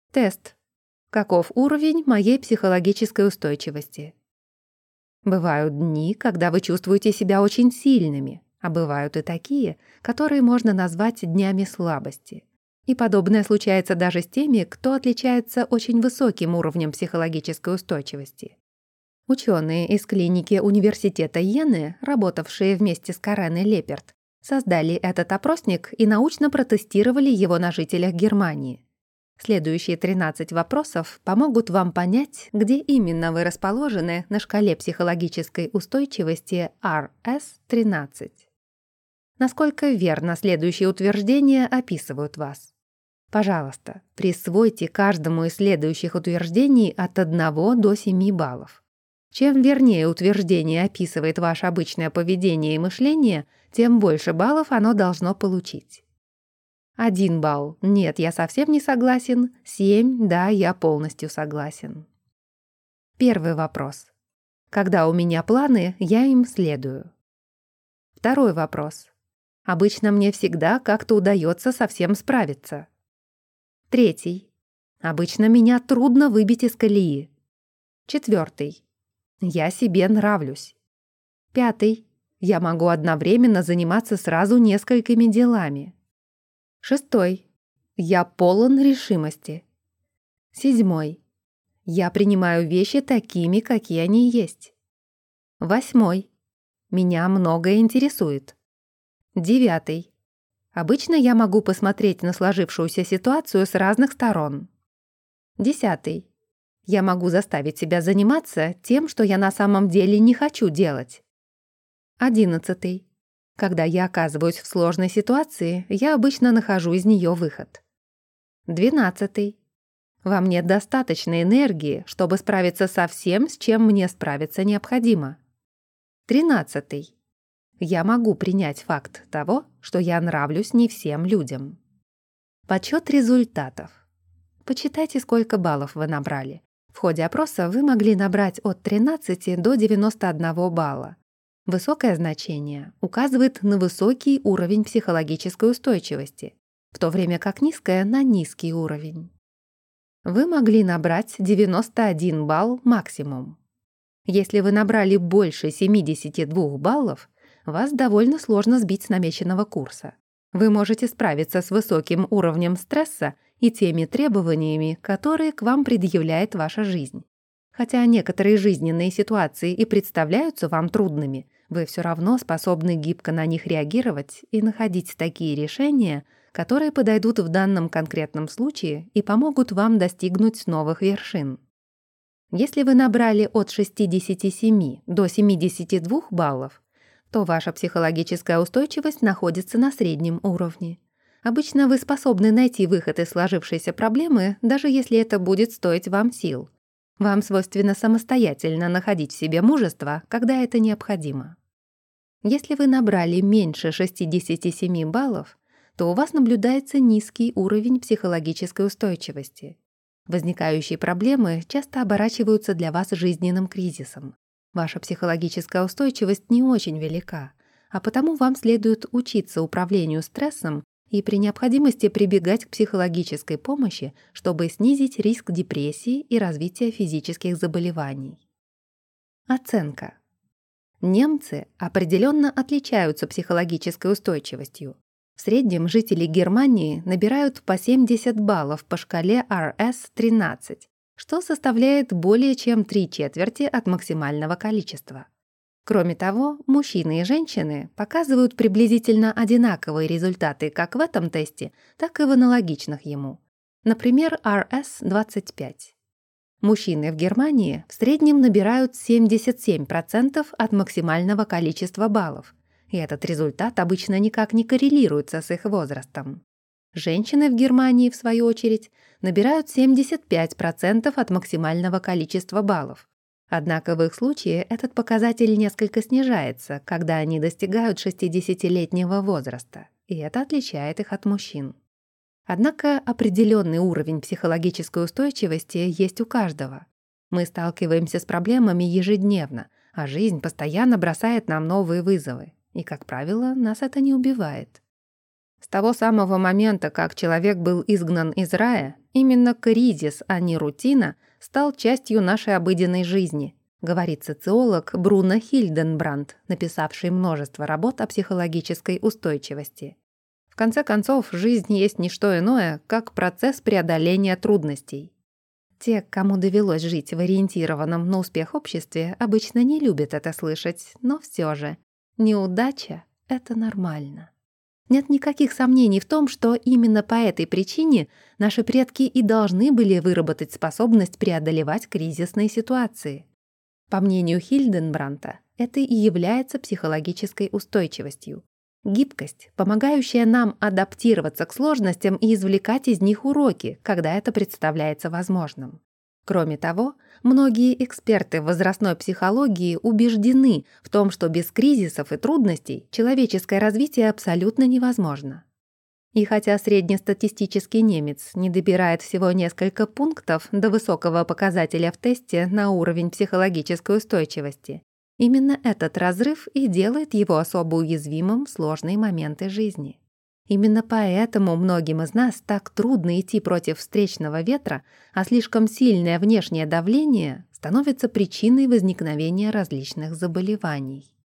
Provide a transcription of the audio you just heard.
Тест. Каков уровень моей психологической устойчивости? Бывают дни, когда вы чувствуете себя очень сильными, а бывают и такие, которые можно назвать днями слабости. И подобное случается даже с теми, кто отличается очень высоким уровнем психологической устойчивости. Ученые из клиники университета Йены, работавшие вместе с Кареной Леперт, создали этот опросник и научно протестировали его на жителях Германии. Следующие 13 вопросов помогут вам понять, где именно вы расположены на шкале психологической устойчивости RS-13. Насколько верно следующие утверждения описывают вас? Пожалуйста, присвойте каждому из следующих утверждений от 1 до 7 баллов. Чем вернее утверждение описывает ваше обычное поведение и мышление, тем больше баллов оно должно получить. 1 балл. Нет, я совсем не согласен. 7. Да, я полностью согласен. Первый вопрос. Когда у меня планы, я им следую. Второй вопрос. Обычно мне всегда как-то удается со всем справиться. Третий. Обычно меня трудно выбить из колеи. Четвертый. Я себе нравлюсь. Пятый. Я могу одновременно заниматься сразу несколькими делами. Шестой. Я полон решимости. Седьмой. Я принимаю вещи такими, какие они есть. Восьмой. Меня многое интересует. Девятый. Обычно я могу посмотреть на сложившуюся ситуацию с разных сторон. 10. Я могу заставить себя заниматься тем, что я на самом деле не хочу делать. 11. Когда я оказываюсь в сложной ситуации, я обычно нахожу из нее выход. 12. Во мне достаточно энергии, чтобы справиться со всем, с чем мне справиться необходимо. 13. Я могу принять факт того, что я нравлюсь не всем людям. Подсчет результатов. Почитайте, сколько баллов вы набрали. В ходе опроса вы могли набрать от 13 до 91 балла. Высокое значение указывает на высокий уровень психологической устойчивости, в то время как низкое — на низкий уровень. Вы могли набрать 91 балл максимум. Если вы набрали больше 72 баллов, вас довольно сложно сбить с намеченного курса. Вы можете справиться с высоким уровнем стресса и теми требованиями, которые к вам предъявляет ваша жизнь. Хотя некоторые жизненные ситуации и представляются вам трудными, вы все равно способны гибко на них реагировать и находить такие решения, которые подойдут в данном конкретном случае и помогут вам достигнуть новых вершин. Если вы набрали от 67 до 72 баллов, то ваша психологическая устойчивость находится на среднем уровне. Обычно вы способны найти выход из сложившейся проблемы, даже если это будет стоить вам сил. Вам свойственно самостоятельно находить в себе мужество, когда это необходимо. Если вы набрали меньше 67 баллов, то у вас наблюдается низкий уровень психологической устойчивости. Возникающие проблемы часто оборачиваются для вас жизненным кризисом. Ваша психологическая устойчивость не очень велика, а потому вам следует учиться управлению стрессом и при необходимости прибегать к психологической помощи, чтобы снизить риск депрессии и развития физических заболеваний. Оценка. Немцы определенно отличаются психологической устойчивостью. В среднем жители Германии набирают по 70 баллов по шкале RS-13, что составляет более чем 3/4 от максимального количества. Кроме того, мужчины и женщины показывают приблизительно одинаковые результаты как в этом тесте, так и в аналогичных ему. Например, RS-25. Мужчины в Германии в среднем набирают 77% от максимального количества баллов, и этот результат обычно никак не коррелируется с их возрастом. Женщины в Германии, в свою очередь, набирают 75% от максимального количества баллов. Однако в их случае этот показатель несколько снижается, когда они достигают 60-летнего возраста, и это отличает их от мужчин. Однако определенный уровень психологической устойчивости есть у каждого. Мы сталкиваемся с проблемами ежедневно, а жизнь постоянно бросает нам новые вызовы, и, как правило, нас это не убивает. С того самого момента, как человек был изгнан из рая, именно кризис, а не рутина, стал частью нашей обыденной жизни, говорит социолог Бруно Хильденбранд, написавший множество работ о психологической устойчивости. В конце концов, жизнь есть не что иное, как процесс преодоления трудностей. Те, кому довелось жить в ориентированном на успех обществе, обычно не любят это слышать, но все же неудача — это нормально. Нет никаких сомнений в том, что именно по этой причине наши предки и должны были выработать способность преодолевать кризисные ситуации. По мнению Хильденбранта, это и является психологической устойчивостью. Гибкость, помогающая нам адаптироваться к сложностям и извлекать из них уроки, когда это представляется возможным. Кроме того, многие эксперты в возрастной психологии убеждены в том, что без кризисов и трудностей человеческое развитие абсолютно невозможно. И хотя среднестатистический немец не добирает всего несколько пунктов до высокого показателя в тесте на уровень психологической устойчивости, именно этот разрыв и делает его особо уязвимым в сложные моменты жизни. Именно поэтому многим из нас так трудно идти против встречного ветра, а слишком сильное внешнее давление становится причиной возникновения различных заболеваний.